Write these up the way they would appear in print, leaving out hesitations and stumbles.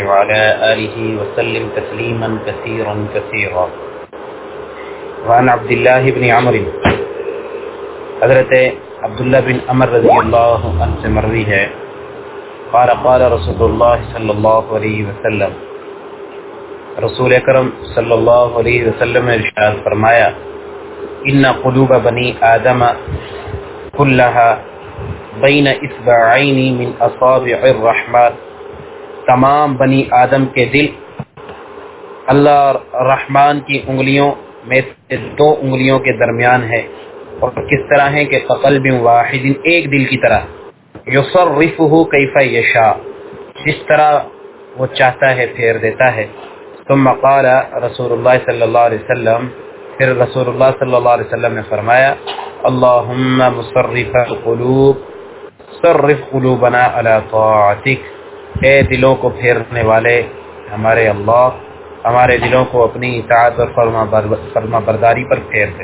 وعلى آله وسلم تسليما كثيرا كثيرا. وعن عبد الله بن عمرو، حضرت عبداللہ بن عمر رضی اللہ عنہ سے مروی ہے، قال قال رسول اللہ صلی اللہ علیہ وسلم، رسول اکرم صلی اللہ علیہ وسلم نے ارشاد فرمایا، ان قلوب بنی آدم کلها بین اصبعین من اصابع الرحمن، تمام بنی آدم کے دل اللہ رحمان کی انگلیوں میں سے دو انگلیوں کے درمیان ہے، اور کس طرح ہے کہ قلب واحد، ایک دل کی طرح، یصرفہ کیف یشاء، جس طرح وہ چاہتا ہے پھیر دیتا ہے. ثم قال رسول اللہ صلی اللہ علیہ وسلم، پھر رسول اللہ صلی اللہ علیہ وسلم نے فرمایا، اللہم مصرف القلوب صرف قلوبنا علی طاعتک، اے دلوں کو پھیرنے والے ہمارے اللہ، ہمارے دلوں کو اپنی اطاعت اور فرما برداری پر پھیر دے.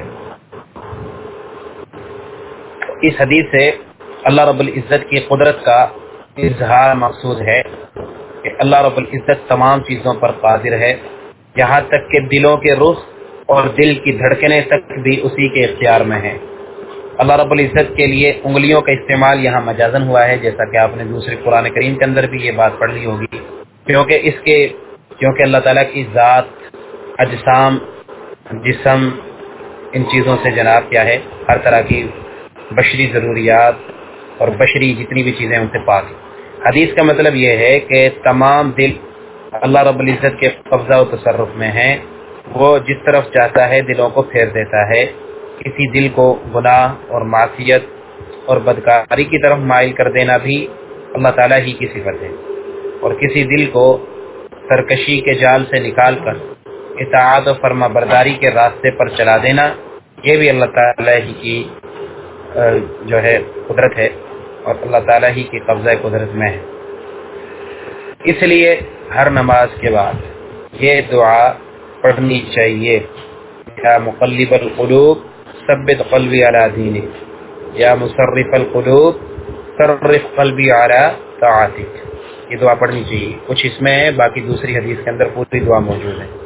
اس حدیث سے اللہ رب العزت کی قدرت کا اظہار مقصود ہے کہ اللہ رب العزت تمام چیزوں پر قادر ہے، یہاں تک کہ دلوں کے رخ اور دل کی دھڑکنیں تک بھی اسی کے اختیار میں ہیں. اللہ رب العزت کے لیے انگلیوں کا استعمال یہاں مجازن ہوا ہے، جیسا کہ آپ نے دوسرے قرآن کریم کے اندر بھی یہ بات پڑھ لی ہوگی، کیونکہ اللہ تعالیٰ کی ذات، اجسام، جسم، ان چیزوں سے جناب کیا ہے، ہر طرح کی بشری ضروریات اور بشری جتنی بھی چیزیں ان سے پاک. حدیث کا مطلب یہ ہے کہ تمام دل اللہ رب العزت کے قبضہ و تصرف میں ہیں، وہ جس طرف چاہتا ہے دلوں کو پھیر دیتا ہے. کسی دل کو گناہ اور معصیت اور بدکاری کی طرف مائل کر دینا بھی اللہ تعالیٰ ہی کی صفت ہے، اور کسی دل کو سرکشی کے جال سے نکال کر اطاعت و فرما برداری کے راستے پر چلا دینا، یہ بھی اللہ تعالیٰ ہی کی جو ہے قدرت ہے، اور اللہ تعالیٰ ہی کی قبضہ قدرت میں ہے. اس لیے ہر نماز کے بعد یہ دعا پڑھنی چاہیے، یا مقلب القلوب ثبت قلبی علی دینک، یا مصرف القلوب صرف قلبی علی طاعتک. یہ دعا پڑھنی چاہیے. کچھ اس میں ہے، باقی دوسری حدیث کے اندر پوری دعا موجود ہے.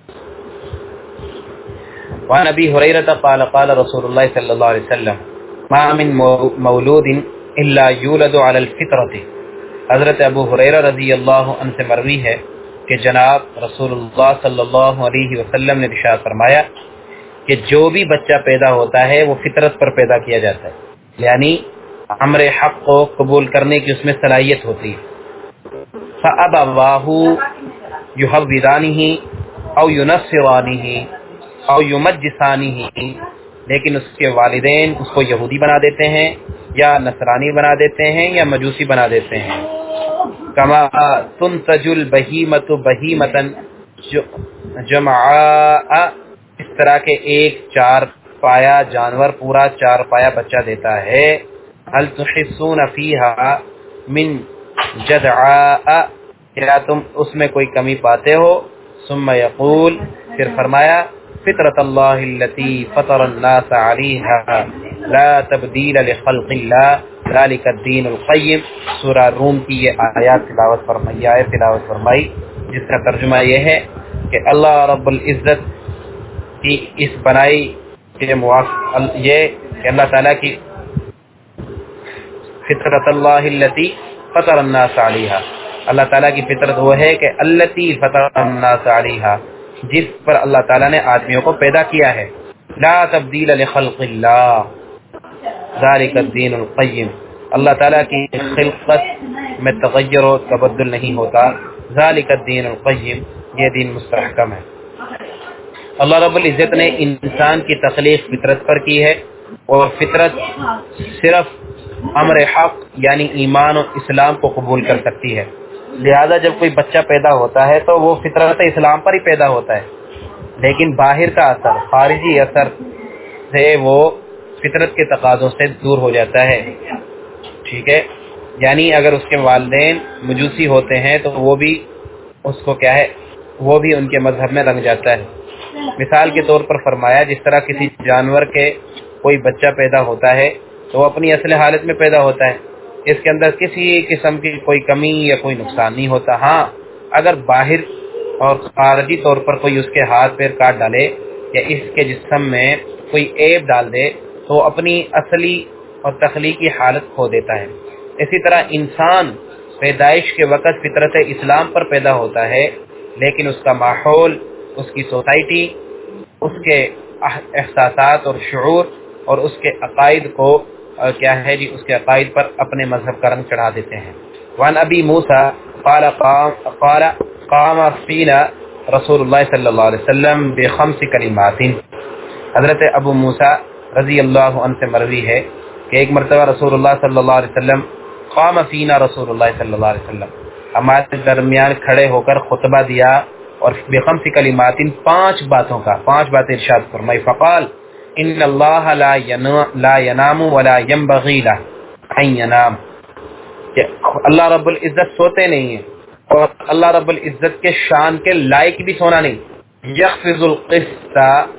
وعن ابی ہریرہ قال قال رسول اللہ صلی اللہ علیہ وسلم، ما من مولود الا یولد علی الفطرۃ. حضرت ابو ہریرہ رضی اللہ عنہ سے مروی ہے کہ جناب رسول اللہ صلی اللہ علیہ وسلم نے ارشاد فرمایا کہ جو بھی بچہ پیدا ہوتا ہے وہ فطرت پر پیدا کیا جاتا ہے، یعنی امر حق کو قبول کرنے کی اس میں صلاحیت ہوتی ہے. فأبواه يهودانه او ينصرانه او يمجسانه، لیکن اس کے والدین اس کو یہودی بنا دیتے ہیں، یا نصرانی بنا دیتے ہیں، یا مجوسی بنا دیتے ہیں. کما تنتج البہیمۃ بہیمۃ جمعاء، اس طرح کے ایک چار پایا جانور پورا چار پایا بچہ دیتا ہے. هل تحسون فیہا من جدعاء، کیا تم اس میں کوئی کمی پاتے ہو؟ ثم یقول، پھر فرمایا، فطرۃ اللہ التی فطر الناس علیہا لا تبدیل لخلق اللہ ذلک الدین القیم. سورہ روم کی یہ آیات تلاوت فرمائی، جس کا ترجمہ یہ ہے کہ اللہ رب العزت کی اس بنائی کے یہ کہ اللہ تعالیٰ کی فطرت اللہ التی فطر الناس علیہا، اللہ تعالیٰ کی فطرت وہ ہے کہ التی فطر الناس علیہا، جس پر اللہ تعالیٰ نے آدمیوں کو پیدا کیا ہے. لا تبدیل لخلق اللہ ذالک الدین القیم، اللہ تعالیٰ کی خلقت میں تغیر و تبدل نہیں ہوتا. ذالک الدین القیم، یہ دین مستحکم ہے. اللہ رب العزت نے انسان کی تخلیق فطرت پر کی ہے، اور فطرت صرف امر حق یعنی ایمان و اسلام کو قبول کر سکتی ہے. لہذا جب کوئی بچہ پیدا ہوتا ہے تو وہ فطرت اسلام پر ہی پیدا ہوتا ہے، لیکن باہر کا اثر، خارجی اثر سے وہ فطرت کے تقاضوں سے دور ہو جاتا ہے. ٹھیک ہے، یعنی اگر اس کے والدین مجوسی ہوتے ہیں تو وہ بھی اس کو کیا ہے، وہ بھی ان کے مذہب میں رنگ جاتا ہے. مثال کے طور پر فرمایا، جس طرح کسی جانور کے کوئی بچہ پیدا ہوتا ہے تو وہ اپنی اصل حالت میں پیدا ہوتا ہے، اس کے اندر کسی قسم کی کوئی کمی یا کوئی نقصان نہیں ہوتا. ہاں اگر باہر اور خارجی طور پر کوئی اس کے ہاتھ پیر کاٹ ڈالے یا اس کے جسم میں کوئی عیب ڈال دے تو اپنی اصلی اور تخلیقی حالت کھو دیتا ہے۔ اسی طرح انسان پیدائش کے وقت فطرت اسلام پر پیدا ہوتا ہے، لیکن اس کا ماحول، اس کی سوسائٹی، اس کے احساسات اور شعور اور اس کے عقائد کو کیا ہے جی، اس کے عقائد پر اپنے مذہب کا رنگ چڑھا دیتے ہیں۔ وعن ابی موسیٰ قال قام فینا رسول اللہ صلی اللہ علیہ وسلم بخمس کلمات۔ حضرت ابو موسیٰ رضی اللہ عنہ سے مروی ہے کہ ایک مرتبہ رسول اللہ صلی اللہ علیہ وسلم قام فینا رسول اللہ صلی اللہ علیہ وسلم ہمارے درمیان کھڑے ہو کر خطبہ دیا اور بخمس کلمات 5 باتیں ارشاد فرمائی۔ فقال ان اللہ لا ینام ولا ينبغي له ان ینام، کہ اللہ رب العزت سوتے نہیں ہیں اور اللہ رب العزت کے شان کے لائق بھی سونا نہیں۔ یخفض القسط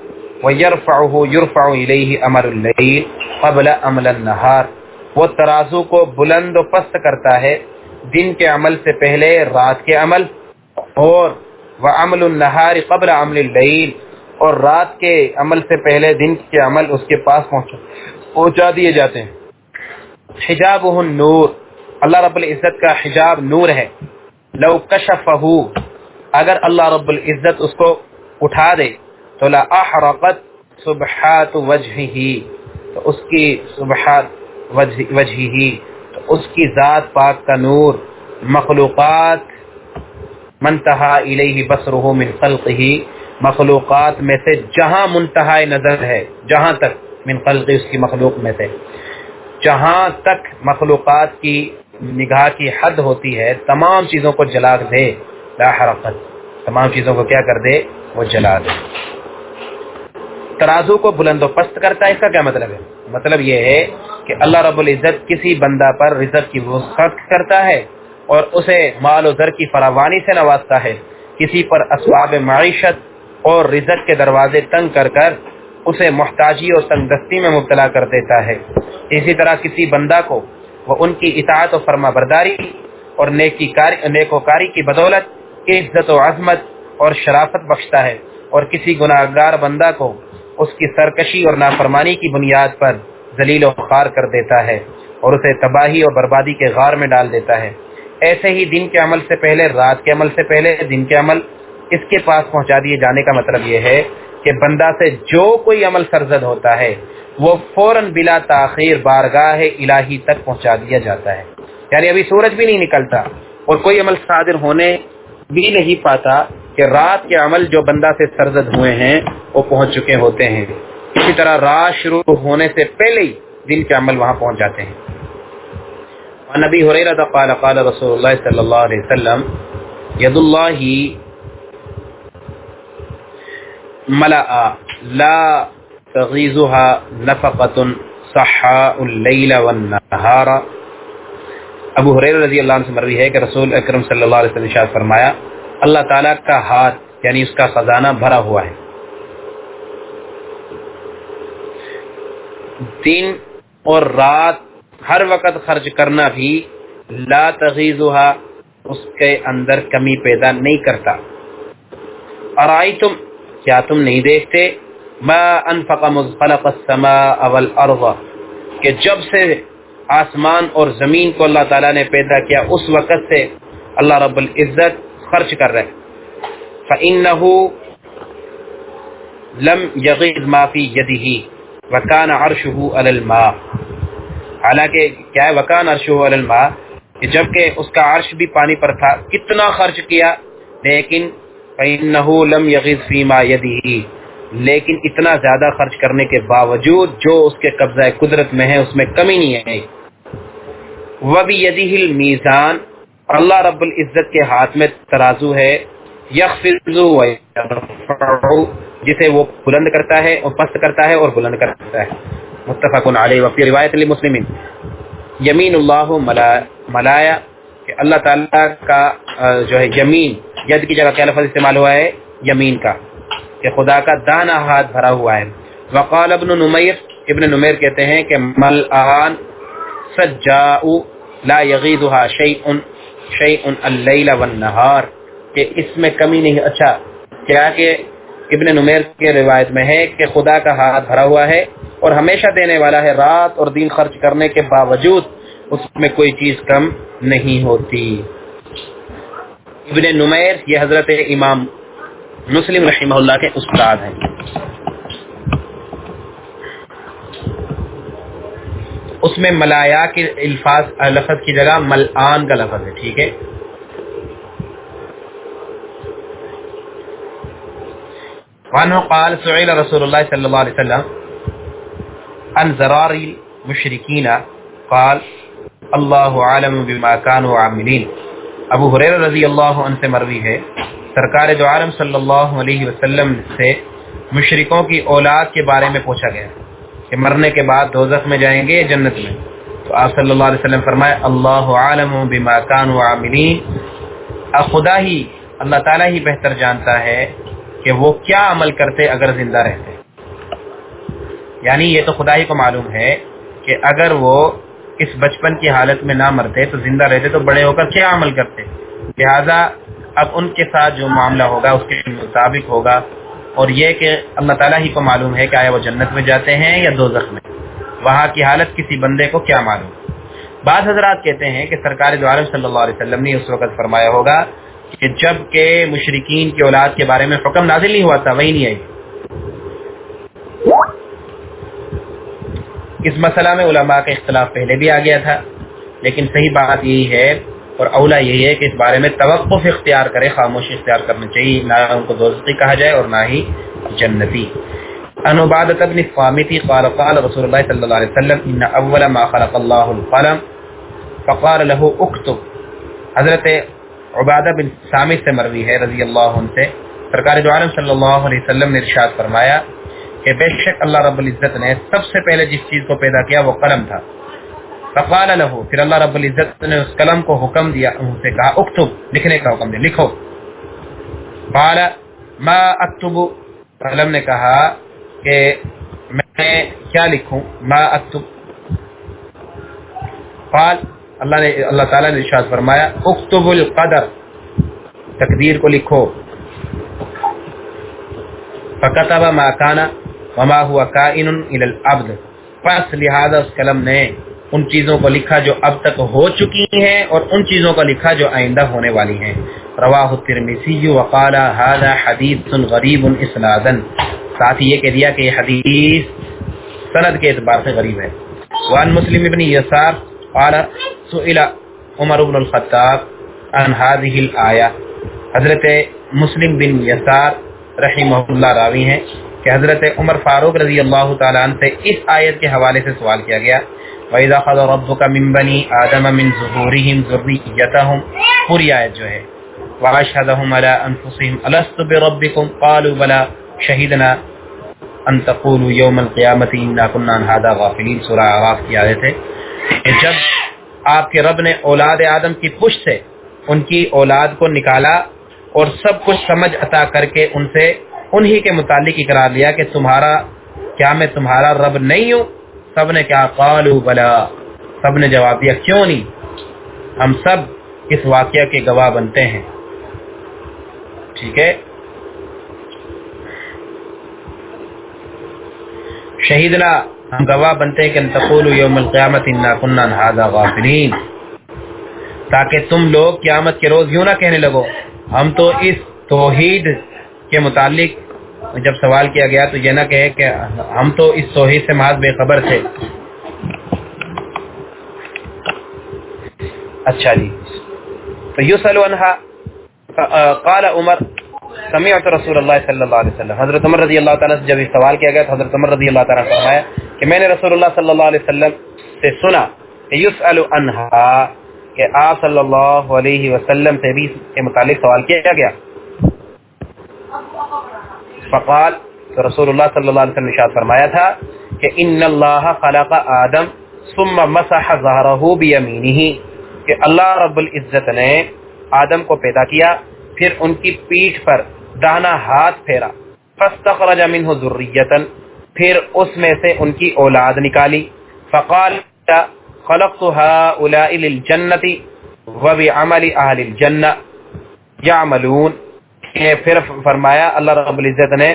یرفع الیہ امر اللیل قبل عمل النہار، وہ ترازو کو بلند و پست کرتا ہے دن کے عمل سے پہلے رات کے عمل، اور وعمل النہار قبل عمل اللیل، اور رات کے عمل سے پہلے دن کے عمل اس کے پاس پہنچا دیے جاتے ہیں۔ حجابہ النور، اللہ رب العزت کا حجاب نور ہے۔ لو کشفہ، اگر اللہ رب العزت اس کو اٹھا دے تو لا احرقت سبحات وجہہ، تو اس کی سبحات وجہہ، تو اس کی ذات پاک کا نور مخلوقات منتہا الیہ بصرہ من خلقہ، مخلوقات میں سے جہاں منتہا نظر ہے، جہاں تک من خلقہ اس کی مخلوق میں سے، جہاں تک مخلوقات کی نگاہ کی حد ہوتی ہے تمام چیزوں کو جلا دے، لا حرقت، تمام چیزوں کو کیا کر دے؟ وہ جلا دے۔ ترازو کو بلند و پست کرتا ہے، اس کا کیا مطلب ہے؟ مطلب یہ ہے کہ اللہ رب العزت کسی بندہ پر رزق کی وسعت کرتا ہے اور اسے مال و زر کی فراوانی سے نوازتا ہے، کسی پر اسباب معیشت اور رزق کے دروازے تنگ کر کر اسے محتاجی اور تنگ دستی میں مبتلا کر دیتا ہے۔ اسی طرح کسی بندہ کو وہ ان کی اطاعت و فرما برداری اور نیکوکاری کی بدولت عزت و عظمت اور شرافت بخشتا ہے، اور کسی گناہگار بندہ کو اس کی سرکشی اور نافرمانی کی بنیاد پر ذلیل و خوار کر دیتا ہے اور اسے تباہی اور بربادی کے غار میں ڈال دیتا ہے۔ ایسے ہی دن کے عمل سے پہلے رات کے عمل سے پہلے دن کے عمل اس کے پاس پہنچا دیے جانے کا مطلب یہ ہے کہ بندہ سے جو کوئی عمل سرزد ہوتا ہے وہ فوراً بلا تاخیر بارگاہ الہی تک پہنچا دیا جاتا ہے، یعنی ابھی سورج بھی نہیں نکلتا اور کوئی عمل صادر ہونے بھی نہیں پاتا کہ رات کے عمل جو بندہ سے سرزد ہوئے ہیں وہ پہنچ چکے ہوتے ہیں۔ اسی طرح رات شروع ہونے سے پہلے ہی دن کے عمل وہاں پہنچ جاتے ہیں۔ نبی ہریرہ قال قال رسول اللہ صلی اللہ علیہ وسلم ید اللہ ملأ لا تغیزها نفقۃ صحاء اللیل والنہار۔ ابو ہریرہ رضی اللہ عنہ سے مروی ہے کہ رسول اکرم صلی اللہ علیہ وسلم نے ارشاد فرمایا، اللہ تعالیٰ کا ہاتھ یعنی اس کا خزانہ بھرا ہوا ہے، دن اور رات ہر وقت خرچ کرنا بھی لا تغیزها اس کے اندر کمی پیدا نہیں کرتا۔ ارائیتم، کیا تم نہیں دیکھتے، ما انفق مذ خلق السماء والارض، کہ جب سے آسمان اور زمین کو اللہ تعالیٰ نے پیدا کیا اس وقت سے اللہ رب العزت خرچ کر رہے، فإنه لم يغض ما في يده وكان عرشه على الماء، حالانکہ کیا ہے وكان عرشه على الماء، کہ جبکہ اس کا عرش بھی پانی پر تھا، کتنا خرچ کیا، لیکن فإنه لم يغض فيما يده، لیکن اتنا زیادہ خرچ کرنے کے باوجود جو اس کے قبضہ قدرت میں ہے اس میں کمی نہیں ہے۔ وَبِيَدِهِ الْمِيزَانُ، اللہ رب العزت کے ہاتھ میں ترازو ہے، يَخْفِضُ وَيَرْفَعُ، جسے وہ بلند کرتا ہے اور پست کرتا ہے اور بلند کرتا ہے۔ متفق علیہ۔ وفی روایت لمسلم یمین اللہ ملایا، کہ اللہ تعالیٰ کا جو ہے یمین، ید کی جگہ کیا لفظ استعمال ہوا ہے؟ یمین کا، کہ خدا کا دانا ہاتھ بھرا ہوا ہے۔ وقال ابن نمیر، ابن نمیر کہتے ہیں کہ ملآن سجاء لا یغیضها شیء اللیل والنہار، کہ اس میں کمی نہیں. اچھا کیا کہ ابن نمیر کے روایت میں ہے کہ خدا کا ہاتھ بھرا ہوا ہے اور ہمیشہ دینے والا ہے، رات اور دن خرچ کرنے کے باوجود اس میں کوئی چیز کم نہیں ہوتی. ابن نمیر یہ حضرت امام مسلم رحمہ اللہ کے استاد ہیں. اس میں ملایا کے لفظ کی جگہ ملعان کا لفظ ہے. ٹھیک ہے. وعنہ قال سئل رسول اللہ صلی اللہ علیہ وسلم عن ضرار المشرکین قال اللہ عالم بما كانوا عاملین. ابو ہریرہ رضی اللہ عنہ سے مروی ہے سرکار دو عالم صلی اللہ علیہ وسلم سے مشرکوں کی اولاد کے بارے میں پوچھا گیا کہ مرنے کے بعد دوزخ میں جائیں گے جنت میں. تو آپ صلی اللہ علیہ وسلم فرمائے اللہ عالم بما كانوا عاملین، خدا ہی اللہ تعالیٰ ہی بہتر جانتا ہے کہ وہ کیا عمل کرتے اگر زندہ رہتے. یعنی یہ تو خدا ہی کو معلوم ہے کہ اگر وہ اس بچپن کی حالت میں نہ مرتے تو زندہ رہتے تو بڑے ہو کر کیا عمل کرتے. لہذا اب ان کے ساتھ جو معاملہ ہوگا اس کے مطابق ہوگا، اور یہ کہ اللہ تعالیٰ ہی کو معلوم ہے کہ آیا وہ جنت میں جاتے ہیں یا دوزخ میں، وہاں کی حالت کسی بندے کو کیا معلوم. بعض حضرات کہتے ہیں کہ سرکار دو عالم صلی اللہ علیہ وسلم نے اس وقت فرمایا ہوگا کہ جب کہ مشرکین کی اولاد کے بارے میں حکم نازل نہیں ہوا تھا، وہی نہیں آئی. اس مسئلہ میں علماء کا اختلاف پہلے بھی آ گیا تھا، لیکن صحیح بات یہی ہے اور اولا یہی ہے کہ اس بارے میں توقف اختیار کرے، خاموشی اختیار کرنا چاہیے، نہ ان کو دوزخی کہا جائے اور نہ ہی جنتی. ان عبادۃ بن الصامت قال قال رسول اللہ صلی اللہ علیہ وسلم ان اول ما خلق اللہ القلم فقال له اکتب. حضرت عبادہ بن صامت سے مروی ہے رضی اللہ عنہ سے سرکار دو عالم صلی اللہ علیہ وسلم نے ارشاد فرمایا کہ بے شک اللہ رب العزت نے سب سے پہلے جس چیز کو پیدا کیا وہ قلم تھا. فقال له، پھر اللہ رب العزت نے اس قلم کو حکم دیا، ان سے کہا اکتب، لکھنے کا حکم دیا، لکھو. قال ما اکتب، قلم نے کہا کہ میں کیا لکھوں، ما اکتب. قال اللہ تعالیٰ نے ارشاد فرمایا اکتب القدر، تقدیر کو لکھو. فکتب ما کان وما هو کائن الی الابد، پس لہذا اس قلم نے ان چیزوں کو لکھا جو اب تک ہو چکی ہیں اور ان چیزوں کو لکھا جو آئندہ ہونے والی ہیں. رواہ الترمذی وقال هذا حدیث غریب اسنادا، ساتھ ہی یہ کہہ دیا کہ یہ حدیث سند کے اعتبار سے غریب ہے. وعن مسلم ابن یسار قال سئل عمر بن الخطاب عن هذه الآیہ. حضرت مسلم بن یسار رحمہ اللہ راوی ہیں کہ حضرت عمر فاروق رضی اللہ تعالیٰ عنہ سے اس آیت کے حوالے سے سوال کیا گیا. وَإِذَا خَذَ رَبُّكَ مِن بَنِي آدَمَ مِن ظُهُورِهِمْ ذُرِّيَّتَهُمْ، پوری آیت جو ہے وَأَشْهَدَهُمْ عَلَىٰ أَنفُسِهِمْ أَلَسْتُ بِرَبِّكُمْ قَالُوا بَلَىٰ شَهِدْنَا أَن تَقُولُوا يَوْمَ الْقِيَامَةِ إِنَّا كُنَّا عَنْ هَٰذَا غَافِلِينَ. سورہ اعراف کی آیت ہے کہ جب آپ کے رب نے اولاد آدم کی پشت سے ان کی اولاد کو نکالا اور سب کچھ سمجھ عطا کر کے ان سے انہی کے متعلق اقرار لیا کہ تمہارا کیا میں تمہارا رب نہیں ہوں؟ سب نے کہا قالوا بلا، سب نے جواب دیا کیوں نہیں، ہم سب اس واقعہ کے گواہ بنتے ہیں. ٹھیک ہے. شہیدنا، ہم گواہ بنتے ہیں کہ ان تقولوا یوم القیامت انا کنا عن ھذا غافلین، تاکہ تم لوگ قیامت کے روز یوں نہ کہنے لگو ہم تو اس توحید کے متعلق جب سوال کیا گیا تو یہ نہ کہے کہ ہم تو اس توحید سے محض بے خبر تھے. اچھا جی. فیسأل عنہا قال عمر سمعت رسول اللہ صلی اللہ علیہ وسلم. حضرت عمر رضی اللہ تعالیٰ سے جب یہ سوال کیا گیا تو حضرت عمر رضی اللہ تعالیٰ نے فرمایا کہ میں نے رسول اللہ صلی اللہ علیہ وسلم سے سنا کہ یسأل عنہا، کہ آپ صلی اللہ علیہ وسلم سے بھی کے متعلق سوال کیا گیا. فقال، تو رسول اللہ صلی اللہ علیہ وسلم نے ارشاد فرمایا تھا کہ ان اللہ خلق آدم ثم مسح ظہرہ بیمینہ، کہ اللہ رب العزت نے آدم کو پیدا کیا پھر ان کی پیٹھ پر داہنا ہاتھ پھیرا. فاستخرج منہ ذریۃ، پھر اس میں سے ان کی اولاد نکالی. فقال خلقت هؤلاء للجنة وبعمل اہل الجنہ، یعملون، پھر فرمایا اللہ رب العزت نے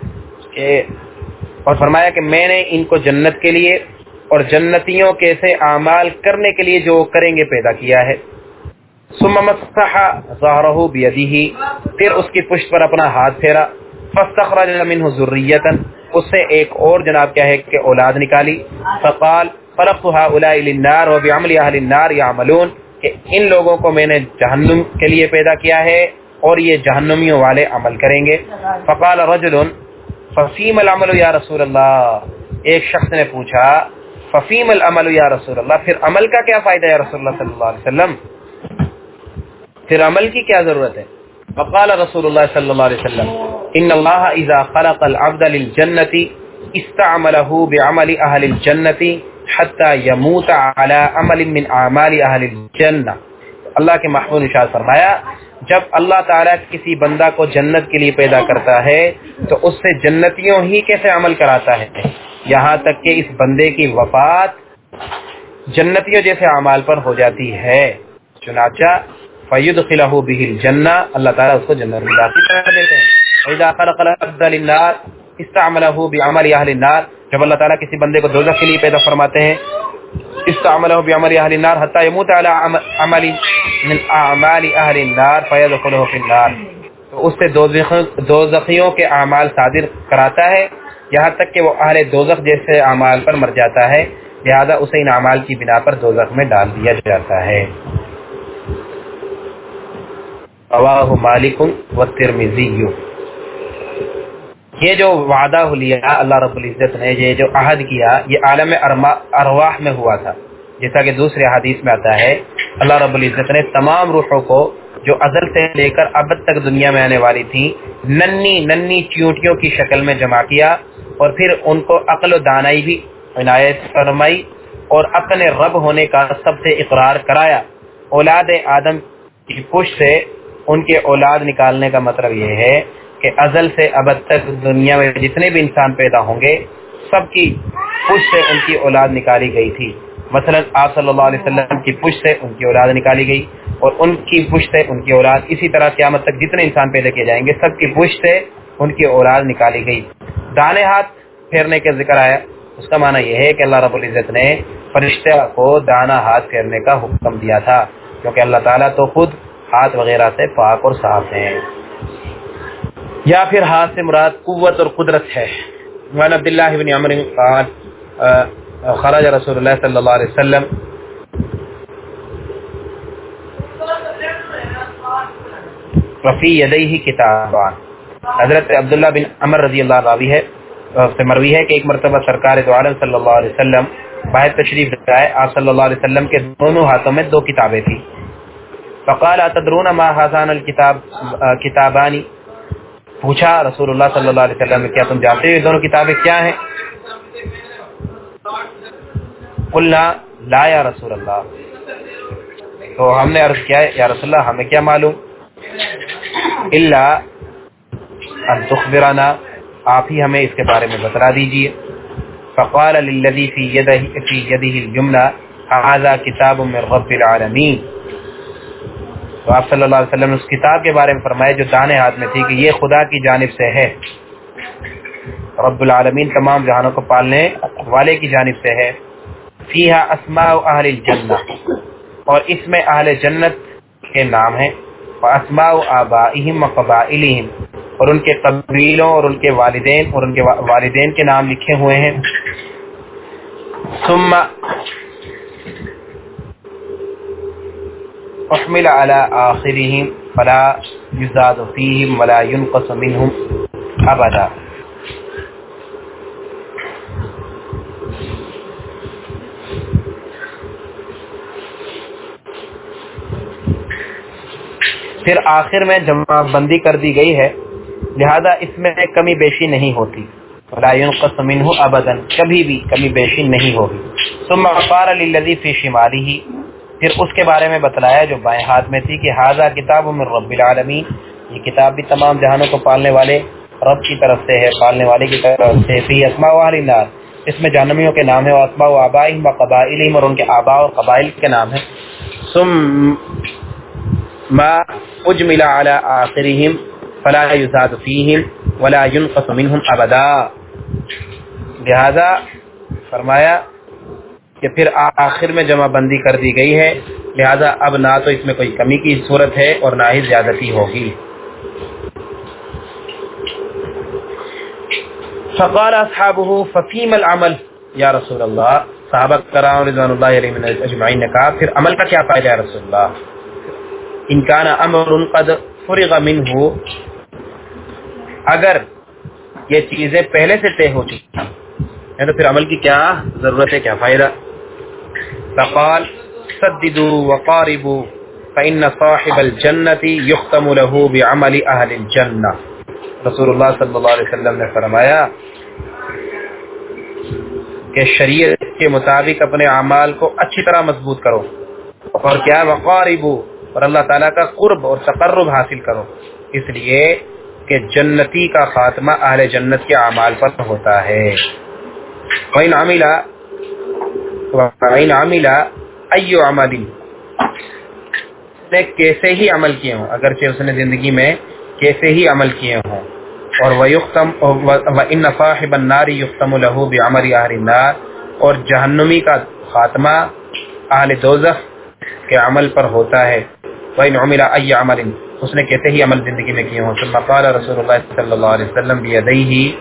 اور فرمایا کہ میں نے ان کو جنت کے لیے اور جنتیوں کے سے اعمال کرنے کے لیے جو کریں گے پیدا کیا ہے۔ ثم مسح ظهره بيده، پھر اس کی پشت پر اپنا ہاتھ پھیرا، فاستخرج منه ذریۃ، اس سے ایک اور جناب کیا ہے کہ اولاد نکالی، فقال خلقت هؤلاء للنار وبعمل اهل النار يعملون، کہ ان لوگوں کو میں نے جہنم کے لیے پیدا کیا ہے اور یہ جہنمیوں والے عمل کریں گے۔ فقال رجل ففیم العمل یا رسول اللہ، ایک شخص نے پوچھا ففیم العمل یا رسول اللہ، پھر عمل کا کیا فائدہ یا رسول اللہ صلی اللہ علیہ وسلم، پھر عمل کی کیا ضرورت ہے؟ فقال رسول اللہ صلی اللہ علیہ وسلم ان اللہ اذا خلق العبد للجنة استعمله بعمل اہل الجنة حتى يموت على عمل من اعمال اہل الجنة۔ اللہ کے محبوب نے ارشاد فرمایا جب اللہ تعالیٰ کسی بندہ کو جنت کے لیے پیدا کرتا ہے تو اس سے جنتیوں ہی کیسے عمل کراتا ہے، یہاں تک کہ اس بندے کی وفات جنتیوں جیسے اعمال پر ہو جاتی ہے، چنانچہ فیدخلہ بہ الجنہ، اللہ تعالیٰ اس کو جنت میں داخل کر دیتے ہیں۔ اذا خلق العبد للنار استعملہ بعمل اہل النار، جب اللہ تعالیٰ کسی بندے کو دوزخ کے لیے پیدا فرماتے ہیں استعملہ بعمل اہل النار حتی یموت علی عمل من اعمال اہل النار فیدخلہ فی النار، تو اس سے دوزخیوں کے اعمال صادر کراتا ہے یہاں تک کہ وہ اہل دوزخ جیسے اعمال پر مر جاتا ہے، لہذا اسے ان اعمال کی بنا پر دوزخ میں ڈال دیا جاتا ہے۔ رواہ مالک والترمذی، یہ جو وعدہ لیا اللہ رب العزت نے، یہ جو عہد کیا، یہ عالم ارواح میں ہوا تھا، جیسا کہ دوسرے حدیث میں آتا ہے اللہ رب العزت نے تمام روحوں کو جو ازل سے لے کر اب تک دنیا میں آنے والی تھی ننھی ننھی چیونٹیوں کی شکل میں جمع کیا، اور پھر ان کو عقل و دانائی بھی عنایت فرمائی اور اپنے رب ہونے کا سب سے اقرار کرایا۔ اولاد آدم کی پشت سے ان کے اولاد نکالنے کا مطلب یہ ہے کہ ازل سے ابد تک دنیا میں جتنے بھی انسان پیدا ہوں گے سب کی پشت سے ان کی اولاد نکالی گئی تھی۔ مثلا آپ صلی اللہ علیہ وسلم کی پشت سے ان کی اولاد نکالی گئی اور ان کی پشت سے ان کی اولاد، اسی طرح قیامت تک جتنے انسان پیدا کیے جائیں گے سب کی پشت سے ان کی اولاد نکالی گئی۔ دانے ہاتھ پھیرنے کا ذکر آیا، اس کا معنی یہ ہے کہ اللہ رب العزت نے فرشتہ کو دانا ہاتھ پھیرنے کا حکم دیا تھا، کیونکہ اللہ تعالیٰ تو خود ہاتھ وغیرہ سے پاک اور صاف ہیں۔ یا پھر ہاتھ سے مراد قوت اور قدرت ہے۔ وعن عبداللہ بن عمر قال خرج رسول اللہ صلی اللہ علیہ وسلم وفی یدیہ کتابان، حضرت عبداللہ بن عمر رضی اللہ راوی ہے سے مروی ہے کہ ایک مرتبہ سرکار دو عالم صلی اللہ علیہ وسلم باہر تشریف لائے، آپ صلی اللہ علیہ وسلم کے دونوں ہاتھوں میں دو کتابیں تھیں۔ فقال اتدرون ما هذان الكتاب کتابانی، پوچھا رسول اللہ صلی اللہ علیہ وسلم کیا تم جانتے ہو یہ دونوں کتابیں کیا ہیں؟ قلنا لا یا رسول اللہ، تو ہم نے عرض کیا یا رسول اللہ ہمیں کیا معلوم، الا ان تخبرنا، آپ ہی ہمیں اس کے بارے میں بتلا دیجئے۔ فقال للذی فی یدہ الجملہ هذا کتاب من رب العالمین، تو آپ صلی اللہ علیہ وسلم نے اس کتاب کے بارے میں فرمایا جو دانے ہاتھ میں تھی کہ یہ خدا کی جانب سے ہے، رب العالمین تمام جہانوں کو پالنے والے کی جانب سے ہے۔ فیہا اسماء اہل الجنہ، اور اس میں اہل جنت کے نام ہیں، واسماء آبائہم وقبائلہم، اور ان کے قبیلوں اور ان کے والدین کے نام لکھے ہوئے ہیں۔ ثم احمل على آخرهم فلا يزاد فيهم ولا ينقص منهم ابدا، پھر آخر میں جمع بندی کر دی گئی ہے لہذا اس میں کمی بیشی نہیں ہوتی، ولا ينقص منه ابدا، کبھی بھی کمی بیشی نہیں ہوگی۔ ثم قال للذي في شماله، پھر اس کے بارے میں بتلایا جو بائیں ہاتھ میں تھی کہ ھذا کتاب من رب العالمین، یہ کتاب بھی تمام جہانوں کو پالنے والے رب کی طرف سے ہے، پالنے والے کی طرف سے۔ فی اسماء اہل النار، اس میں جہنمیوں کے نام ہے، اسماء آبائہم وقبائلہم، اور ان کے آباء اور قبائل کے نام ہیں۔ ما اجمل على آخرهم فلا يزاد فيهم ولا ينقص منهم ابدا. لہذا فرمایا کہ پھر آخر میں جمع بندی کر دی گئی ہے، لہذا اب نہ تو اس میں کوئی کمی کی صورت ہے اور نہ ہی زیادتی ہوگی. فقال اصحابہ ففیم العمل یا رسول اللہ، صحابہ کرام رضوان اللہ علیہم اجمعین نے کہا پھر عمل کا کیا فائدہ ہے رسول اللہ؟ ان کان امر قد فرغ منہ، اگر یہ چیزیں پہلے سے طے ہو چکی ہیں تو پھر عمل کی کیا ضرورت ہے، کیا فائدہ؟ فقال سددوا وقاربوا فإن صاحب الجنة يختم له بعمل اہل الجنہ. رسول اللہ صلی اللہ علیہ وسلم نے فرمایا کہ شریعت کے مطابق اپنے اعمال کو اچھی طرح مضبوط کرو، اور کیا وقاربوا، اور اللہ تعالیٰ کا قرب اور تقرب حاصل کرو، اس لیے کہ جنتی کا خاتمہ اہل جنت کے اعمال پر ہوتا ہے. وَإِنْ عَمِلَ أَيُّ عَمَلٍ، نے کیسے ہی عمل کیے ہوں، اگرچہ اس نے زندگی میں کیسے ہی عمل کیے ہوں. اور وَإِنَّ صَاحِبَ النَّارِ يُخْتَمُ لَهُ بِعَمَلِ أَهْلِ النَّارِ، اور جہنمی کا خاتمہ اہل دوزخ کے عمل پر ہوتا ہے. وَإِنْ عُمِلَ أَيَّ عَمَلٍ، اس نے کیسے ہی عمل زندگی میں کیے ہوں. ثم قال رسول اللہ صلی اللہ علیہ وسلم بِيَدَيْهِ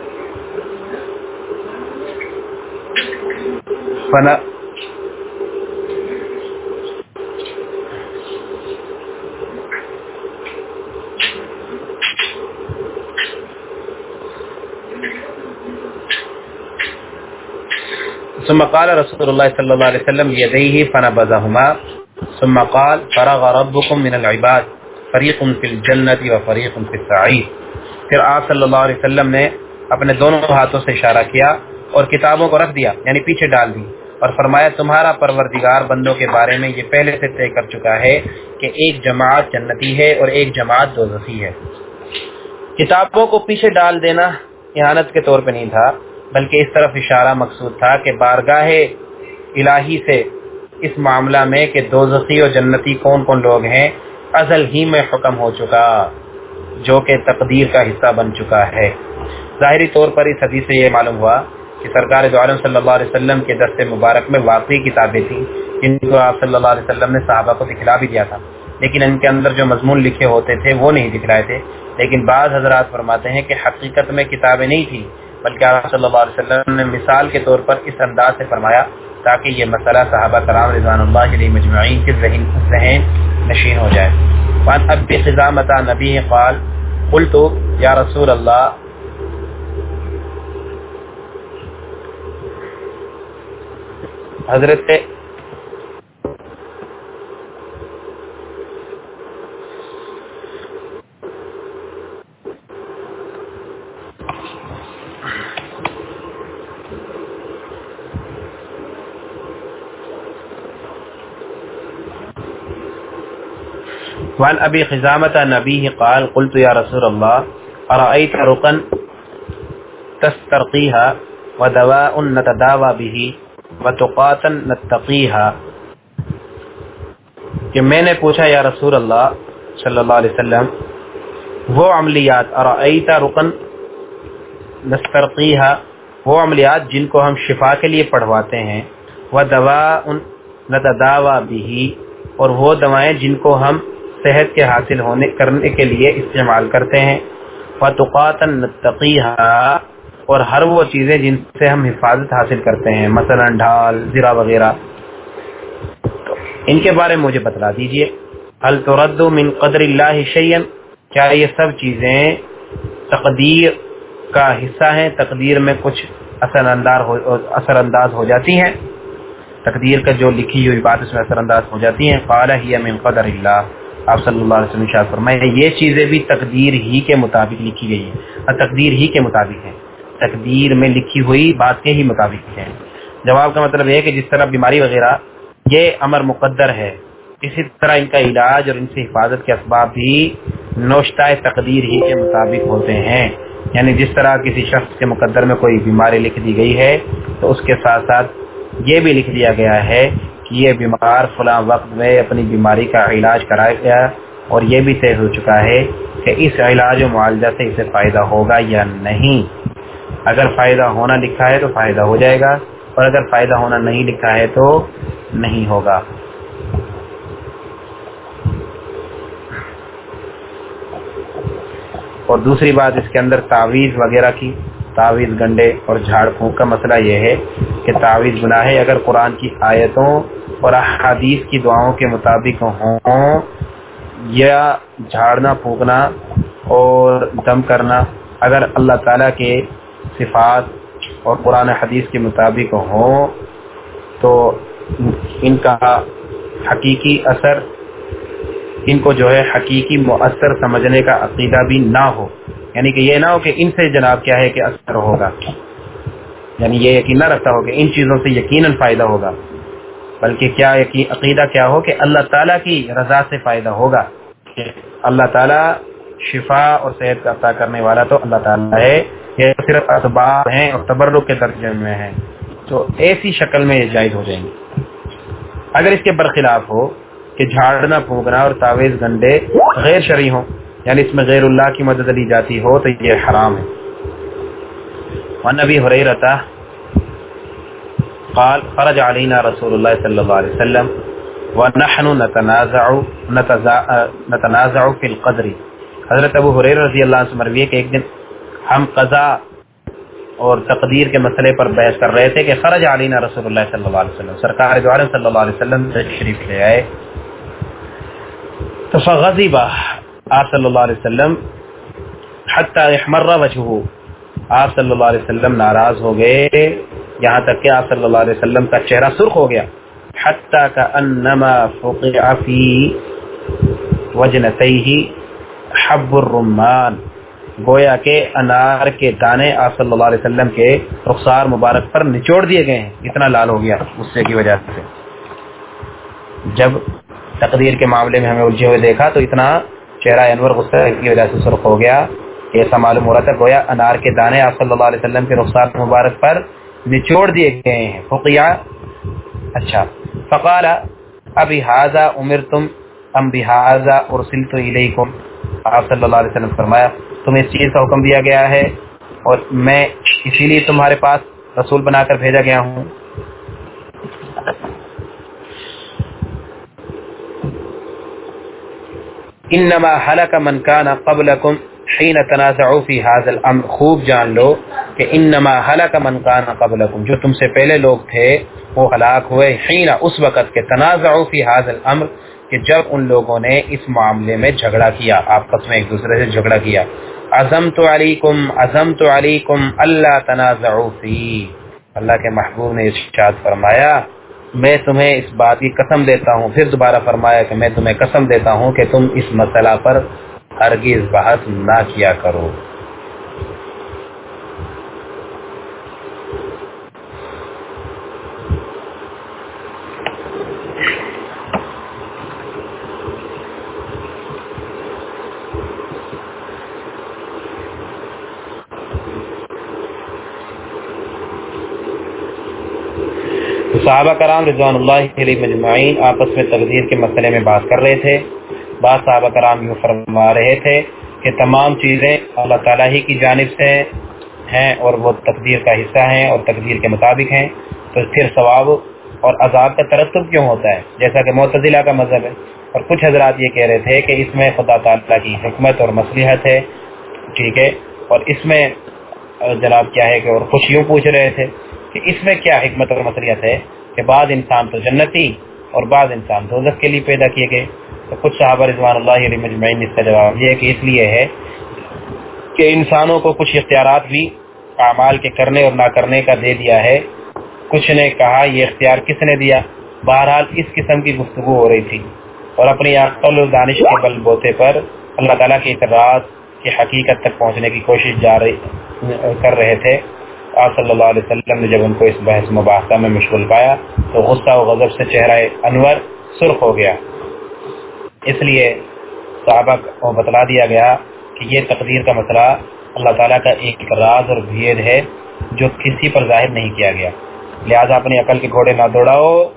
ثم قال رسول اللہ صلی اللہ علیہ وسلم بِيَدَيْهِ فَنَبَذَهُمَا ثم قال فرغ ربكم من العباد فریق فی الجنت و فریق فی السعیر. پھر آپ صلی اللہ علیہ وسلم نے اپنے دونوں ہاتھوں سے اشارہ کیا اور کتابوں کو رکھ دیا، یعنی پیچھے ڈال دی، اور فرمایا تمہارا پروردگار بندوں کے بارے میں یہ پہلے سے طے کر چکا ہے کہ ایک جماعت جنتی ہے اور ایک جماعت دوزخی ہے. کتابوں کو پیچھے ڈال دینا اہانت کے طور پہ نہیں تھا، بلکہ اس طرف اشارہ مقصود تھا کہ بارگاہ الہی سے اس معاملہ میں کہ دوزخی اور جنتی کون کون لوگ ہیں ازل ہی میں حکم ہو چکا، جو کہ تقدیر کا حصہ بن چکا ہے. ظاہری طور پر اس حدیث سے یہ معلوم ہوا کہ سرکار دو عالم صلی اللہ علیہ وسلم کے درس مبارک میں واقعی کتابیں تھیں جن کو آپ صلی اللہ علیہ وسلم نے صحابہ کو دکھلا بھی دیا تھا، لیکن ان کے اندر جو مضمون لکھے ہوتے تھے وہ نہیں دکھلائے تھے. لیکن بعض حضرات فرماتے ہیں کہ حقیقت میں کتابیں نہیں تھیں، بلکہ آپ صلی اللہ علیہ وسلم نے مثال کے طور پر اس انداز سے فرمایا تاکہ یہ مسئلہ صحابہ کرام رضوان اللہ علیہم اجمعین کے ذہن نشین ہو جائے. وعن ابی خزامۃ نبی قال قلت یا رسول اللہ، حضرت وعن ابی خزامۃ نبی قال قلت یا رسول اللہ ارأیت رقا تسترقیها ودواء نتداوى به وتقاتا نتقیها، کہ میں نے پوچھا یا رسول اللہ صلی اللہ علیہ وسلم وہ عملیات، ارأیت رقا نسترقیها، وہ عملیات جن کو ہم شفا کے لیے پڑھواتے ہیں، ودواء نتداوى به، اور وہ دوائیں جن کو ہم صحت کے حاصل ہونے کرنے کے لیے استعمال کرتے ہیں، وتقاتا نتقیها، اور ہر وہ چیزیں جن سے ہم حفاظت حاصل کرتے ہیں، مثلا ڈھال، زرہ وغیرہ، تو ان کے بارے میں مجھے بتلا دیجئے. هل ترد من قدر اللہ شیئا، کیا یہ سب چیزیں تقدیر کا حصہ ہیں، تقدیر میں کچھ اثر انداز ہو جاتی ہیں، تقدیر کا جو لکھی ہوئی بات اس میں اثر انداز ہو جاتی ہیں؟ قال ہی من قدر اللہ، آپ صلی اللہ علیہ وسلم ارشاد فرمائے یہ چیزیں بھی تقدیر ہی کے مطابق لکھی گئی ہیں، اور تقدیر ہی کے مطابق ہیں، تقدیر میں لکھی ہوئی بات کے ہی مطابق ہیں. جواب کا مطلب ہے کہ جس طرح بیماری وغیرہ یہ امر مقدر ہے، اسی طرح ان کا علاج اور ان سے حفاظت کے اسباب بھی نوشتہ تقدیر ہی کے مطابق ہوتے ہیں. یعنی جس طرح کسی شخص کے مقدر میں کوئی بیماری لکھ دی گئی ہے تو اس کے ساتھ ساتھ یہ بھی لکھ دیا گیا ہے کہ یہ بیمار فلاں وقت میں اپنی بیماری کا علاج کرایا گیا اور یہ بھی طے ہو چکا ہے کہ اس علاج و معالجہ سے اسے فائدہ ہوگا یا نہیں. اگر فائدہ ہونا لکھا ہے تو فائدہ ہو جائے گا، اور اگر فائدہ ہونا نہیں لکھا ہے تو نہیں ہوگا. اور دوسری بات اس کے اندر تعویذ وغیرہ کی، تعویذ گنڈے اور جھاڑ پھونک کا مسئلہ یہ ہے کہ تعویذ گناہ ہے اگر قرآن کی آیتوں اور احادیث کی دعاؤں کے مطابق ہوں، یا جھاڑنا پھونکنا اور دم کرنا اگر اللہ تعالیٰ کے صفات اور قرآن حدیث کے مطابق ہوں تو ان کا حقیقی اثر، ان کو جو ہے حقیقی مؤثر سمجھنے کا عقیدہ بھی نہ ہو. یعنی کہ یہ نہ ہو کہ ان سے جناب کیا ہے کہ اثر ہوگا، یعنی یہ یقین نہ رکھتا ہو کہ ان چیزوں سے یقیناً فائدہ ہوگا، بلکہ کیا عقیدہ کیا ہو کہ اللہ تعالیٰ کی رضا سے فائدہ ہوگا. کہ اللہ تعالیٰ شفا اور صحت کا عطا کرنے والا تو اللہ تعالیٰ ہے، یہ صرف اسباب ہیں اور تبرک کے درجے میں ہیں، تو ایسی شکل میں یہ جائز ہو جائیں گے. اگر اس کے برخلاف ہو کہ جھاڑنا پھونکنا اور تعویذ گنڈے غیر شرعی ہوں، یعنی اس میں غیر اللہ کی مدد لی جاتی ہو تو یہ حرام ہے. وعن ابی ہریرہ قال خرج علینا رسول اللہ صلی اللہ علیہ وسلم ونحن نتنازع فی القدر. حضرت ابو ہریرہ رضی اللہ عنہ سے مروی ہے کہ ایک دن ہم قضا اور تقدیر کے مسئلے پر بحث کر رہے تھے کہ خرج علینا رسول اللہ صلی اللہ علیہ وسلم، سرکار دو عالم صلی اللہ علیہ وسلم تشریف لے آئے. فغضب آپ صلی اللہ علیہ وسلم حتی احمر وجهه، آپ صلی اللہ علیہ وسلم ناراض ہو گئے یہاں تک کہ آپ صلی اللہ علیہ وسلم کا چہرہ سرخ ہو گیا. حتی کأنما فقع فی وجنتیہ حب الرمان، گویا کہ انار کے دانے آپ صلی اللہ علیہ وسلم کے رخسار مبارک پر نچوڑ دیے گئے ہیں، اتنا لال ہو گیا غصے کی وجہ سے. جب تقدیر کے معاملے میں ہمیں الجھے ہوئے دیکھا تو اتنا چہرہ انور غصے کی وجہ سے سرخ ہو گیا، ایسا معلوم ہو رہا تھا گویا انار کے دانے آپ صلی اللہ علیہ وسلم کے رخسار مبارک پر نچوڑ دیے گئے ہیں. فقیہ اچھا. فقال ابی ھذا امرتم ام بھذا ارسلت الیکم، آپ صلی اللہ علیہ وسلم فرمایا تمہیں اس چیز کا حکم دیا گیا ہے اور میں اسی لیے تمہارے پاس رسول بنا کر بھیجا گیا ہوں. انما ہلک من کان قبلکم حین تنازعوا فی ھذا الامر، خوب جان لو کہ انما ہلک من کان قبلکم، جو تم سے پہلے لوگ تھے وہ ہلاک ہوئے، حین اس وقت کے تنازعوا فی ھذا الامر کہ جب ان لوگوں نے اس معاملے میں جھگڑا کیا، آپس میں ایک دوسرے سے جھگڑا کیا. عزمت علیکم اللہ تنازعوا فی، اللہ کے محبوب نے ارشاد فرمایا میں تمہیں اس بات کی قسم دیتا ہوں، پھر دوبارہ فرمایا کہ میں تمہیں قسم دیتا ہوں کہ تم اس مسئلہ پر ہرگز بحث نہ کیا کرو. صحابہ کرام رضوان اللہ علیہم اجمعین آپس میں تقدیر کے مسئلے میں بات کر رہے تھے. بعض صحابہ کرام یوں فرما رہے تھے کہ تمام چیزیں اللہ تعالیٰ ہی کی جانب سے ہیں اور وہ تقدیر کا حصہ ہیں اور تقدیر کے مطابق ہیں، تو پھر ثواب اور عذاب کا ترتب کیوں ہوتا ہے، جیسا کہ معتزلہ کا مذہب ہے. اور کچھ حضرات یہ کہہ رہے تھے کہ اس میں خدا تعالیٰ کی حکمت اور مصلحت ہے، ٹھیک ہے، اور اس میں جناب کیا ہے کہ اور کچھ یوں پوچھ رہے تھے کہ اس میں کیا حکمت اور مصلحت ہے کہ بعض انسان تو جنتی اور بعض انسان دوزخ کے لیے پیدا کیے گئے. تو کچھ صحابہ رضوان اللہ علیہم اجمعین اس کا جواب یہ کہ اس لیے ہے کہ انسانوں کو کچھ اختیارات بھی اعمال کے کرنے اور نہ کرنے کا دے دیا ہے. کچھ نے کہا یہ اختیار کس نے دیا، بہرحال اس قسم کی گفتگو ہو رہی تھی اور اپنی عقل و دانش کے بل بوتے پر اللہ تعالیٰ کے اعتراض کی حقیقت تک پہنچنے کی کوشش کر رہے تھے. آپ صلی اللہ علیہ وسلم نے جب ان کو اس بحث مباحثہ میں مشغول پایا تو غصہ و غضب سے چہرہ انور سرخ ہو گیا. اس لیے صحابہ کو بتلا دیا گیا کہ یہ تقدیر کا مسئلہ اللہ تعالیٰ کا ایک راز اور بھید ہے جو کسی پر ظاہر نہیں کیا گیا، لہذا اپنی عقل کے گھوڑے نہ دوڑاؤ،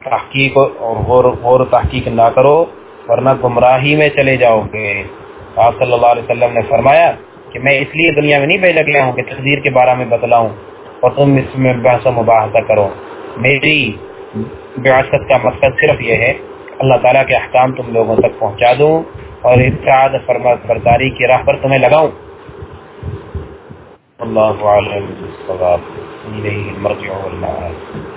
تحقیق اور غور و تحقیق نہ کرو ورنہ گمراہی میں چلے جاؤ گے۔ آپ صلی اللہ علیہ وسلم نے فرمایا کہ میں اس لیے دنیا میں نہیں بھیجا گیا ہوں کہ تقدیر کے بارے میں بتلاؤں اور تم اس میں بحث و مباحثہ کرو۔ میری بعثت کا مقصد صرف یہ ہے اللہ تعالیٰ کے احکام تم لوگوں تک پہنچا دوں اور اطاعت فرما برداری کی راہ پر تمہیں لگاؤں۔ اللہ عالم بالصواب، الیہ المرجع والمآب۔